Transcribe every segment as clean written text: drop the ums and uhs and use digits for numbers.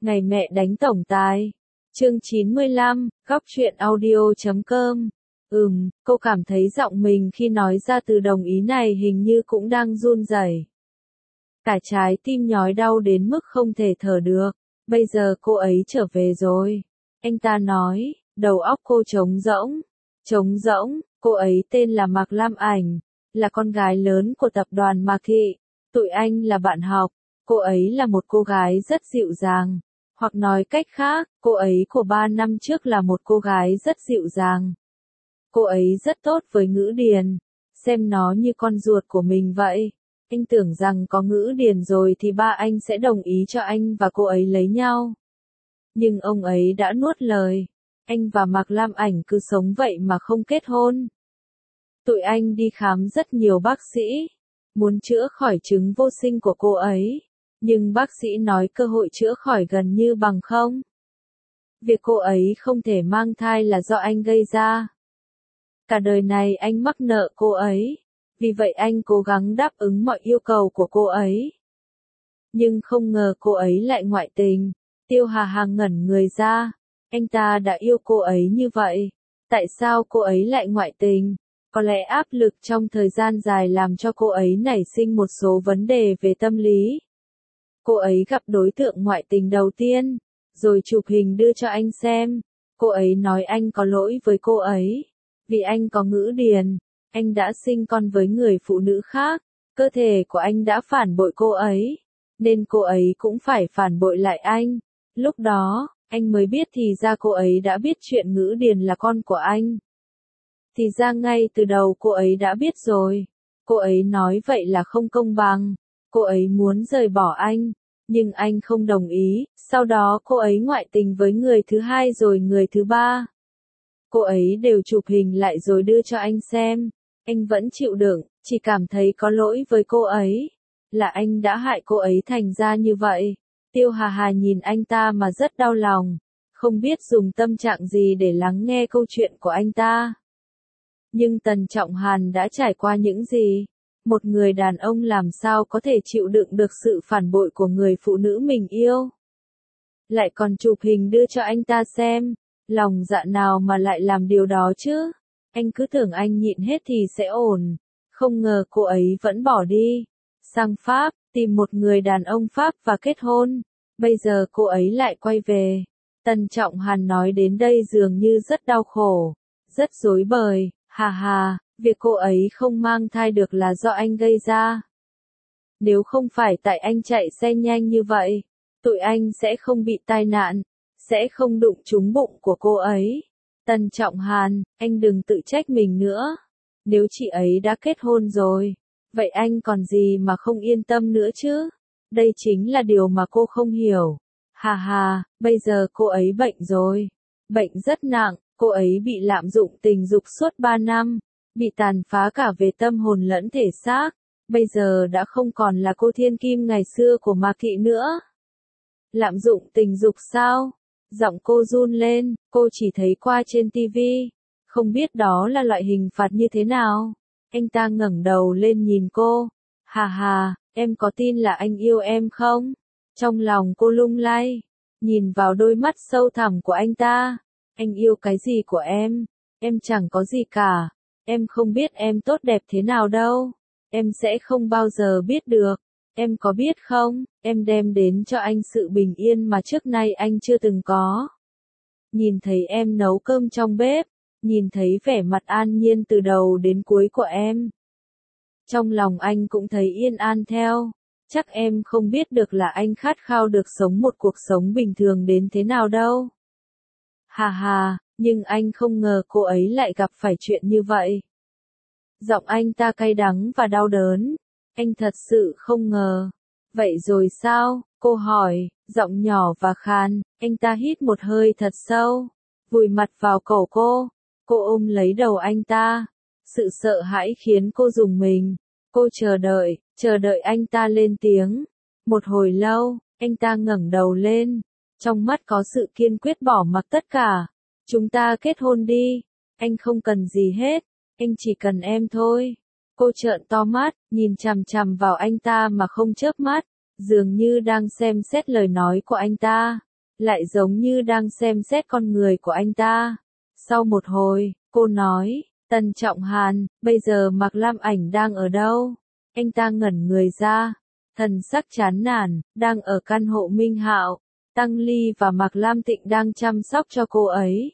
Ngày mẹ đánh tổng tài. Chương 95, góc truyện audio.com. Cô cảm thấy giọng mình khi nói ra từ đồng ý này hình như cũng đang run rẩy. Cả trái tim nhói đau đến mức không thể thở được. Bây giờ cô ấy trở về rồi. Anh ta nói, đầu óc cô trống rỗng. Trống rỗng, cô ấy tên là Mạc Lam Ảnh, là con gái lớn của tập đoàn Mạc Thị. Tụi anh là bạn học. Cô ấy là một cô gái rất dịu dàng. Hoặc nói cách khác, cô ấy của 3 năm trước là một cô gái rất dịu dàng. Cô ấy rất tốt với Ngữ Điền, xem nó như con ruột của mình vậy. Anh tưởng rằng có Ngữ Điền rồi thì ba anh sẽ đồng ý cho anh và cô ấy lấy nhau. Nhưng ông ấy đã nuốt lời. Anh và Mạc Lam Ảnh cứ sống vậy mà không kết hôn. Tụi anh đi khám rất nhiều bác sĩ, muốn chữa khỏi chứng vô sinh của cô ấy. Nhưng bác sĩ nói cơ hội chữa khỏi gần như bằng không. Việc cô ấy không thể mang thai là do anh gây ra. Cả đời này anh mắc nợ cô ấy, vì vậy anh cố gắng đáp ứng mọi yêu cầu của cô ấy. Nhưng không ngờ cô ấy lại ngoại tình. Tiêu Hà Hà ngẩn người ra, anh ta đã yêu cô ấy như vậy, tại sao cô ấy lại ngoại tình? Có lẽ áp lực trong thời gian dài làm cho cô ấy nảy sinh một số vấn đề về tâm lý. Cô ấy gặp đối tượng ngoại tình đầu tiên, rồi chụp hình đưa cho anh xem. Cô ấy nói anh có lỗi với cô ấy, vì anh có Ngữ Điền, anh đã sinh con với người phụ nữ khác, cơ thể của anh đã phản bội cô ấy, nên cô ấy cũng phải phản bội lại anh. Lúc đó, anh mới biết thì ra cô ấy đã biết chuyện Ngữ Điền là con của anh. Thì ra ngay từ đầu cô ấy đã biết rồi. Cô ấy nói vậy là không công bằng. Cô ấy muốn rời bỏ anh, nhưng anh không đồng ý. Sau đó cô ấy ngoại tình với người thứ hai rồi người thứ ba. Cô ấy đều chụp hình lại rồi đưa cho anh xem. Anh vẫn chịu đựng, chỉ cảm thấy có lỗi với cô ấy. Là anh đã hại cô ấy thành ra như vậy. Tiêu Hà Hà nhìn anh ta mà rất đau lòng. Không biết dùng tâm trạng gì để lắng nghe câu chuyện của anh ta. Nhưng Tần Trọng Hàn đã trải qua những gì? Một người đàn ông làm sao có thể chịu đựng được sự phản bội của người phụ nữ mình yêu? Lại còn chụp hình đưa cho anh ta xem. Lòng dạ nào mà lại làm điều đó chứ? Anh cứ tưởng anh nhịn hết thì sẽ ổn. Không ngờ cô ấy vẫn bỏ đi. Sang Pháp, tìm một người đàn ông Pháp và kết hôn. Bây giờ cô ấy lại quay về. Tần Trọng Hàn nói đến đây dường như rất đau khổ. Rất rối bời. Hà hà, việc cô ấy không mang thai được là do anh gây ra. Nếu không phải tại anh chạy xe nhanh như vậy, tụi anh sẽ không bị tai nạn, sẽ không đụng trúng bụng của cô ấy. Tần Trọng Hàn, anh đừng tự trách mình nữa. Nếu chị ấy đã kết hôn rồi, vậy anh còn gì mà không yên tâm nữa chứ? Đây chính là điều mà cô không hiểu. Hà hà, bây giờ cô ấy bệnh rồi. Bệnh rất nặng. Cô ấy bị lạm dụng tình dục suốt 3 năm, bị tàn phá cả về tâm hồn lẫn thể xác, bây giờ đã không còn là cô thiên kim ngày xưa của Mạc Thị nữa. Lạm dụng tình dục sao? Giọng cô run lên, cô chỉ thấy qua trên tivi, không biết đó là loại hình phạt như thế nào. Anh ta ngẩng đầu lên nhìn cô, hà hà, em có tin là anh yêu em không? Trong lòng cô lung lay, nhìn vào đôi mắt sâu thẳm của anh ta. Anh yêu cái gì của em? Em chẳng có gì cả. Em không biết em tốt đẹp thế nào đâu. Em sẽ không bao giờ biết được. Em có biết không, em đem đến cho anh sự bình yên mà trước nay anh chưa từng có. Nhìn thấy em nấu cơm trong bếp, nhìn thấy vẻ mặt an nhiên từ đầu đến cuối của em. Trong lòng anh cũng thấy yên an theo. Chắc em không biết được là anh khát khao được sống một cuộc sống bình thường đến thế nào đâu. Hà hà, nhưng anh không ngờ cô ấy lại gặp phải chuyện như vậy. Giọng anh ta cay đắng và đau đớn. Anh thật sự không ngờ. Vậy rồi sao? Cô hỏi, giọng nhỏ và khàn. Anh ta hít một hơi thật sâu, vùi mặt vào cổ cô. Cô ôm lấy đầu anh ta. Sự sợ hãi khiến cô rùng mình. Cô chờ đợi anh ta lên tiếng. Một hồi lâu, anh ta ngẩng đầu lên. Trong mắt có sự kiên quyết bỏ mặc tất cả. Chúng ta kết hôn đi. Anh không cần gì hết. Anh chỉ cần em thôi. Cô trợn to mắt, nhìn chằm chằm vào anh ta mà không chớp mắt. Dường như đang xem xét lời nói của anh ta. lại giống như đang xem xét con người của anh ta. Sau một hồi, cô nói, Tần Trọng Hàn, bây giờ Mạc Lam Ảnh đang ở đâu? Anh ta ngẩn người ra, thần sắc chán nản, đang ở căn hộ Minh Hạo. Tăng Ly và Mạc Lam Tịnh đang chăm sóc cho cô ấy.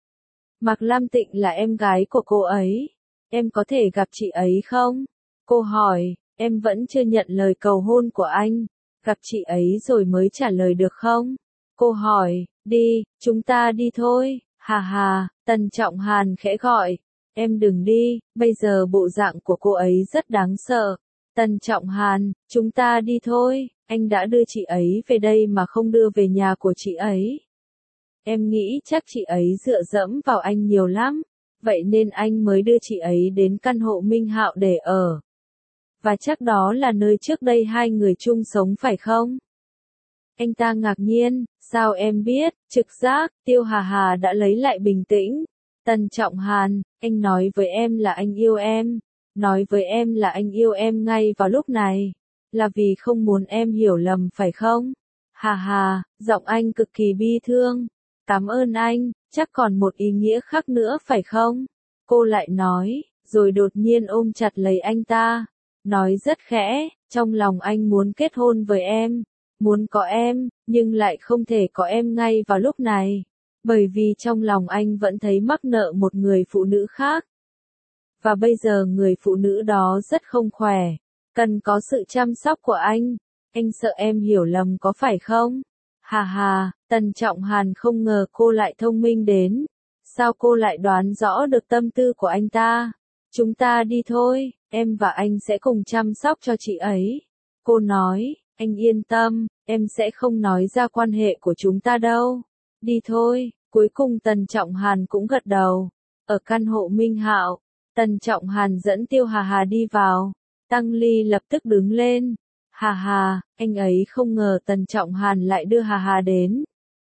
Mạc Lam Tịnh là em gái của cô ấy. Em có thể gặp chị ấy không? Cô hỏi, em vẫn chưa nhận lời cầu hôn của anh. Gặp chị ấy rồi mới trả lời được không? Cô hỏi, đi, chúng ta đi thôi. Hà hà, Tần Trọng Hàn khẽ gọi. Em đừng đi, bây giờ bộ dạng của cô ấy rất đáng sợ. Tần Trọng Hàn, chúng ta đi thôi, anh đã đưa chị ấy về đây mà không đưa về nhà của chị ấy. Em nghĩ chắc chị ấy dựa dẫm vào anh nhiều lắm, vậy nên anh mới đưa chị ấy đến căn hộ Minh Hạo để ở. Và chắc đó là nơi trước đây hai người chung sống phải không? Anh ta ngạc nhiên, sao em biết? Trực giác, Tiêu Hà Hà đã lấy lại bình tĩnh. Tần Trọng Hàn, anh nói với em là anh yêu em. Nói với em là anh yêu em ngay vào lúc này. Là vì không muốn em hiểu lầm phải không? Hà hà, giọng anh cực kỳ bi thương. Cảm ơn anh, chắc còn một ý nghĩa khác nữa phải không? Cô lại nói, rồi đột nhiên ôm chặt lấy anh ta. Nói rất khẽ, trong lòng anh muốn kết hôn với em. Muốn có em, nhưng lại không thể có em ngay vào lúc này. Bởi vì trong lòng anh vẫn thấy mắc nợ một người phụ nữ khác. Và bây giờ người phụ nữ đó rất không khỏe. Cần có sự chăm sóc của anh. Anh sợ em hiểu lầm có phải không? Hà hà, Tần Trọng Hàn không ngờ cô lại thông minh đến. Sao cô lại đoán rõ được tâm tư của anh ta? Chúng ta đi thôi, em và anh sẽ cùng chăm sóc cho chị ấy. Cô nói, anh yên tâm, em sẽ không nói ra quan hệ của chúng ta đâu. Đi thôi, cuối cùng Tần Trọng Hàn cũng gật đầu. Ở căn hộ Minh Hạo, Tần Trọng Hàn dẫn Tiêu Hà Hà đi vào. Tăng Ly lập tức đứng lên. Hà hà, anh ấy không ngờ Tần Trọng Hàn lại đưa Hà Hà đến.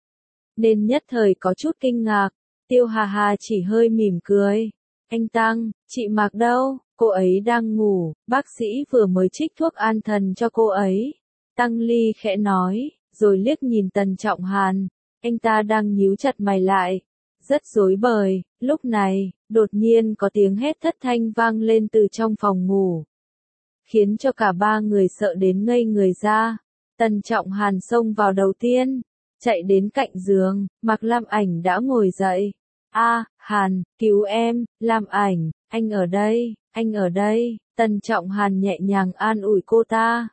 Nên nhất thời có chút kinh ngạc. Tiêu Hà Hà chỉ hơi mỉm cười. Anh Tăng, chị Mạc đâu? Cô ấy đang ngủ, bác sĩ vừa mới trích thuốc an thần cho cô ấy. Tăng Ly khẽ nói, rồi liếc nhìn Tần Trọng Hàn. Anh ta đang nhíu chặt mày lại. Rất rối bời, lúc này, đột nhiên có tiếng hét thất thanh vang lên từ trong phòng ngủ. Khiến cho cả ba người sợ đến ngây người ra. Tần Trọng Hàn xông vào đầu tiên, chạy đến cạnh giường, Mạc Lam Ảnh đã ngồi dậy. Hàn, cứu em, Lam Ảnh, anh ở đây, anh ở đây. Tần Trọng Hàn nhẹ nhàng an ủi cô ta.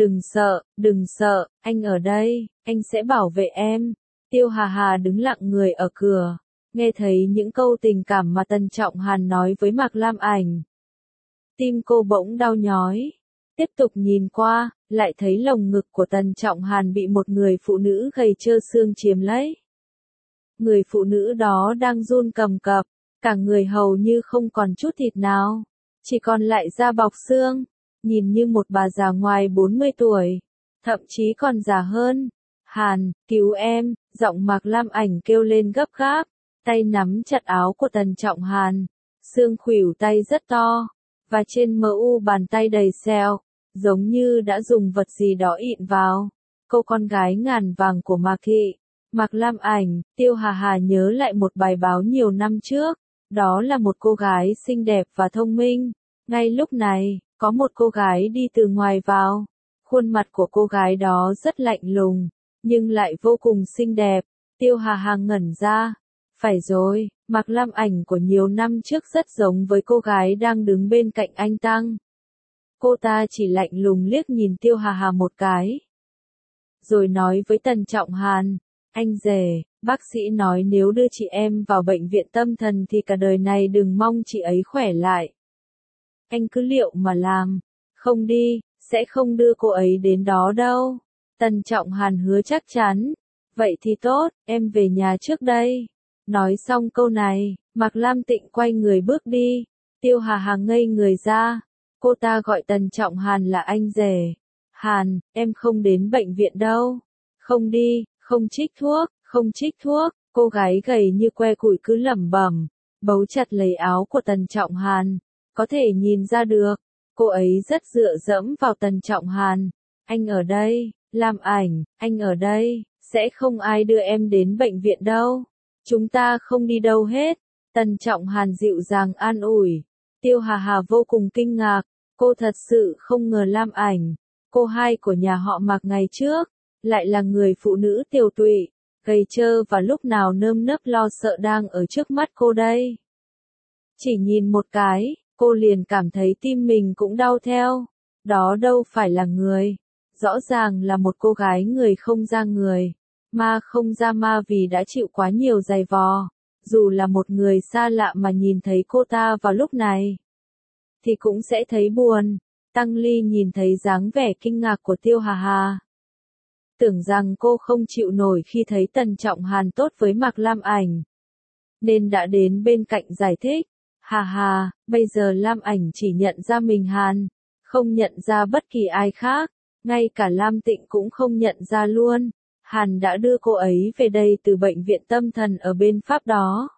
Đừng sợ, anh ở đây, anh sẽ bảo vệ em. Tiêu Hà Hà đứng lặng người ở cửa, nghe thấy những câu tình cảm mà Tần Trọng Hàn nói với Mạc Lam Ảnh. Tim cô bỗng đau nhói. Tiếp tục nhìn qua, lại thấy lồng ngực của Tần Trọng Hàn bị một người phụ nữ gầy trơ xương chiếm lấy. Người phụ nữ đó đang run cầm cập, cả người hầu như không còn chút thịt nào, chỉ còn lại da bọc xương, nhìn như một bà già ngoài 40 tuổi, thậm chí còn già hơn. Hàn, cứu em, giọng Mạc Lam Ảnh kêu lên gấp gáp, tay nắm chặt áo của Tần Trọng Hàn, xương khuỷu tay rất to, và trên mu bàn tay đầy sẹo, giống như đã dùng vật gì đó ịn vào. Cô con gái ngàn vàng của Mạc Thị. Mạc Lam Ảnh, Tiêu Hà Hà nhớ lại một bài báo nhiều năm trước, đó là một cô gái xinh đẹp và thông minh. Ngay lúc này, có một cô gái đi từ ngoài vào. Khuôn mặt của cô gái đó rất lạnh lùng, nhưng lại vô cùng xinh đẹp. Tiêu Hà Hà ngẩn ra. Phải rồi, Mạc Lam Ảnh của nhiều năm trước rất giống với cô gái đang đứng bên cạnh anh Tăng. Cô ta chỉ lạnh lùng liếc nhìn Tiêu Hà Hà một cái. Rồi nói với Tần Trọng Hàn, anh rể, bác sĩ nói nếu đưa chị em vào bệnh viện tâm thần thì cả đời này đừng mong chị ấy khỏe lại. Anh cứ liệu mà làm, không đi, sẽ không đưa cô ấy đến đó đâu. Tần Trọng Hàn hứa chắc chắn. Vậy thì tốt, em về nhà trước đây. Nói xong câu này, Mạc Lam Tịnh quay người bước đi. Tiêu Hà Hà ngây người ra. Cô ta gọi Tần Trọng Hàn là anh rể. Hàn, em không đến bệnh viện đâu. Không đi, không trích thuốc. Cô gái gầy như que củi cứ lẩm bẩm, bấu chặt lấy áo của Tần Trọng Hàn. Có thể nhìn ra được, cô ấy rất dựa dẫm vào Tần Trọng Hàn. Anh ở đây, Lam Ảnh, anh ở đây, Sẽ không ai đưa em đến bệnh viện đâu. Chúng ta không đi đâu hết. Tần Trọng Hàn dịu dàng an ủi. Tiêu Hà Hà vô cùng kinh ngạc. Cô thật sự không ngờ Lam Ảnh, cô hai của nhà họ Mạc ngày trước, lại là người phụ nữ tiều tụy, gầy trơ và lúc nào nơm nớp lo sợ đang ở trước mắt cô đây. Chỉ nhìn một cái, cô liền cảm thấy tim mình cũng đau theo. Đó đâu phải là người. Rõ ràng là một cô gái người không ra người. Ma không ra ma vì đã chịu quá nhiều giày vò. Dù là một người xa lạ mà nhìn thấy cô ta vào lúc này, thì cũng sẽ thấy buồn. Tăng Ly nhìn thấy dáng vẻ kinh ngạc của Tiêu Hà Hà. Tưởng rằng cô không chịu nổi khi thấy Tần Trọng Hàn tốt với Mạc Lam Ảnh, nên đã đến bên cạnh giải thích. Hà hà, bây giờ Lam Ảnh chỉ nhận ra mình Hàn, không nhận ra bất kỳ ai khác, ngay cả Lam Tịnh cũng không nhận ra luôn. Hàn đã đưa cô ấy về đây từ bệnh viện tâm thần ở bên Pháp đó.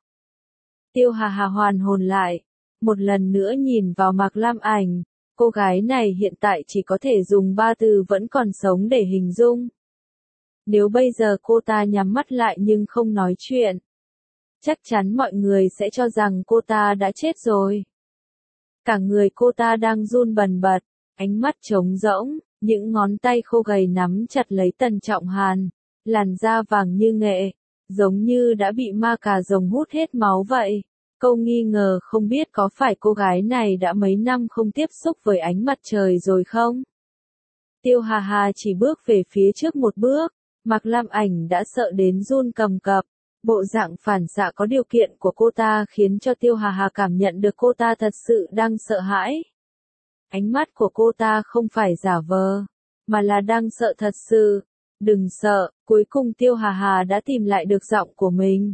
Tiêu Hà Hà hoàn hồn lại, một lần nữa nhìn vào Mạc Lam Ảnh, cô gái này hiện tại chỉ có thể dùng 3 từ vẫn còn sống để hình dung. Nếu bây giờ cô ta nhắm mắt lại nhưng không nói chuyện, chắc chắn mọi người sẽ cho rằng cô ta đã chết rồi. Cả người cô ta đang run bần bật, ánh mắt trống rỗng, những ngón tay khô gầy nắm chặt lấy Tần Trọng Hàn, làn da vàng như nghệ, giống như đã bị ma cà rồng hút hết máu vậy. Câu nghi ngờ không biết có phải cô gái này đã mấy năm không tiếp xúc với ánh mặt trời rồi không? Tiêu Hà Hà chỉ bước về phía trước một bước, Mạc Lam Ảnh đã sợ đến run cầm cập. Bộ dạng phản xạ có điều kiện của cô ta khiến cho Tiêu Hà Hà cảm nhận được cô ta thật sự đang sợ hãi. Ánh mắt của cô ta không phải giả vờ, mà là đang sợ thật sự. Đừng sợ, cuối cùng Tiêu Hà Hà đã tìm lại được giọng của mình.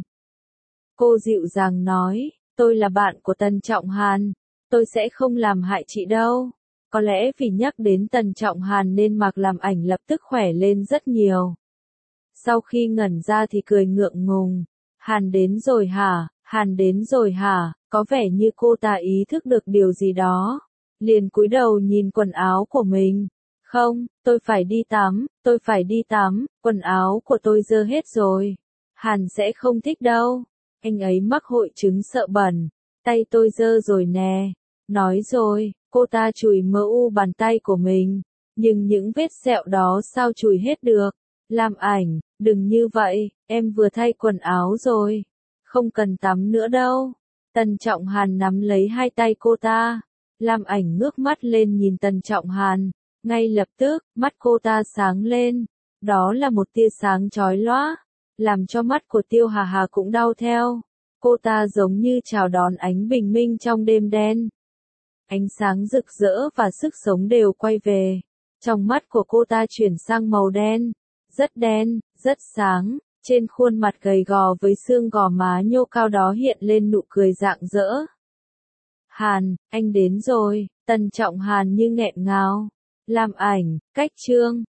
Cô dịu dàng nói, tôi là bạn của Tần Trọng Hàn, tôi sẽ không làm hại chị đâu. Có lẽ vì nhắc đến Tần Trọng Hàn nên Mạc Lam Ảnh lập tức khỏe lên rất nhiều. Sau khi ngẩn ra thì cười ngượng ngùng. Hàn đến rồi hả, Hàn đến rồi hả, có vẻ như cô ta ý thức được điều gì đó. Liền cúi đầu nhìn quần áo của mình. Không, tôi phải đi tắm, tôi phải đi tắm, quần áo của tôi dơ hết rồi. Hàn sẽ không thích đâu. Anh ấy mắc hội chứng sợ bẩn. Tay tôi dơ rồi nè. Nói rồi, cô ta chùi mỡ u bàn tay của mình. Nhưng những vết sẹo đó sao chùi hết được. Lam Ảnh, đừng như vậy, em vừa thay quần áo rồi. Không cần tắm nữa đâu. Tần Trọng Hàn nắm lấy hai tay cô ta. Lam Ảnh ngước mắt lên nhìn Tần Trọng Hàn. Ngay lập tức, mắt cô ta sáng lên. Đó là một tia sáng chói lóa, làm cho mắt của Tiêu Hà Hà cũng đau theo. Cô ta giống như chào đón ánh bình minh trong đêm đen. Ánh sáng rực rỡ và sức sống đều quay về. Trong mắt của cô ta chuyển sang màu đen, rất sáng. Trên khuôn mặt gầy gò với xương gò má nhô cao đó hiện lên nụ cười rạng rỡ. Hàn, anh đến rồi. Tần Trọng Hàn như nghẹn ngào. Lam Ảnh, cách chương.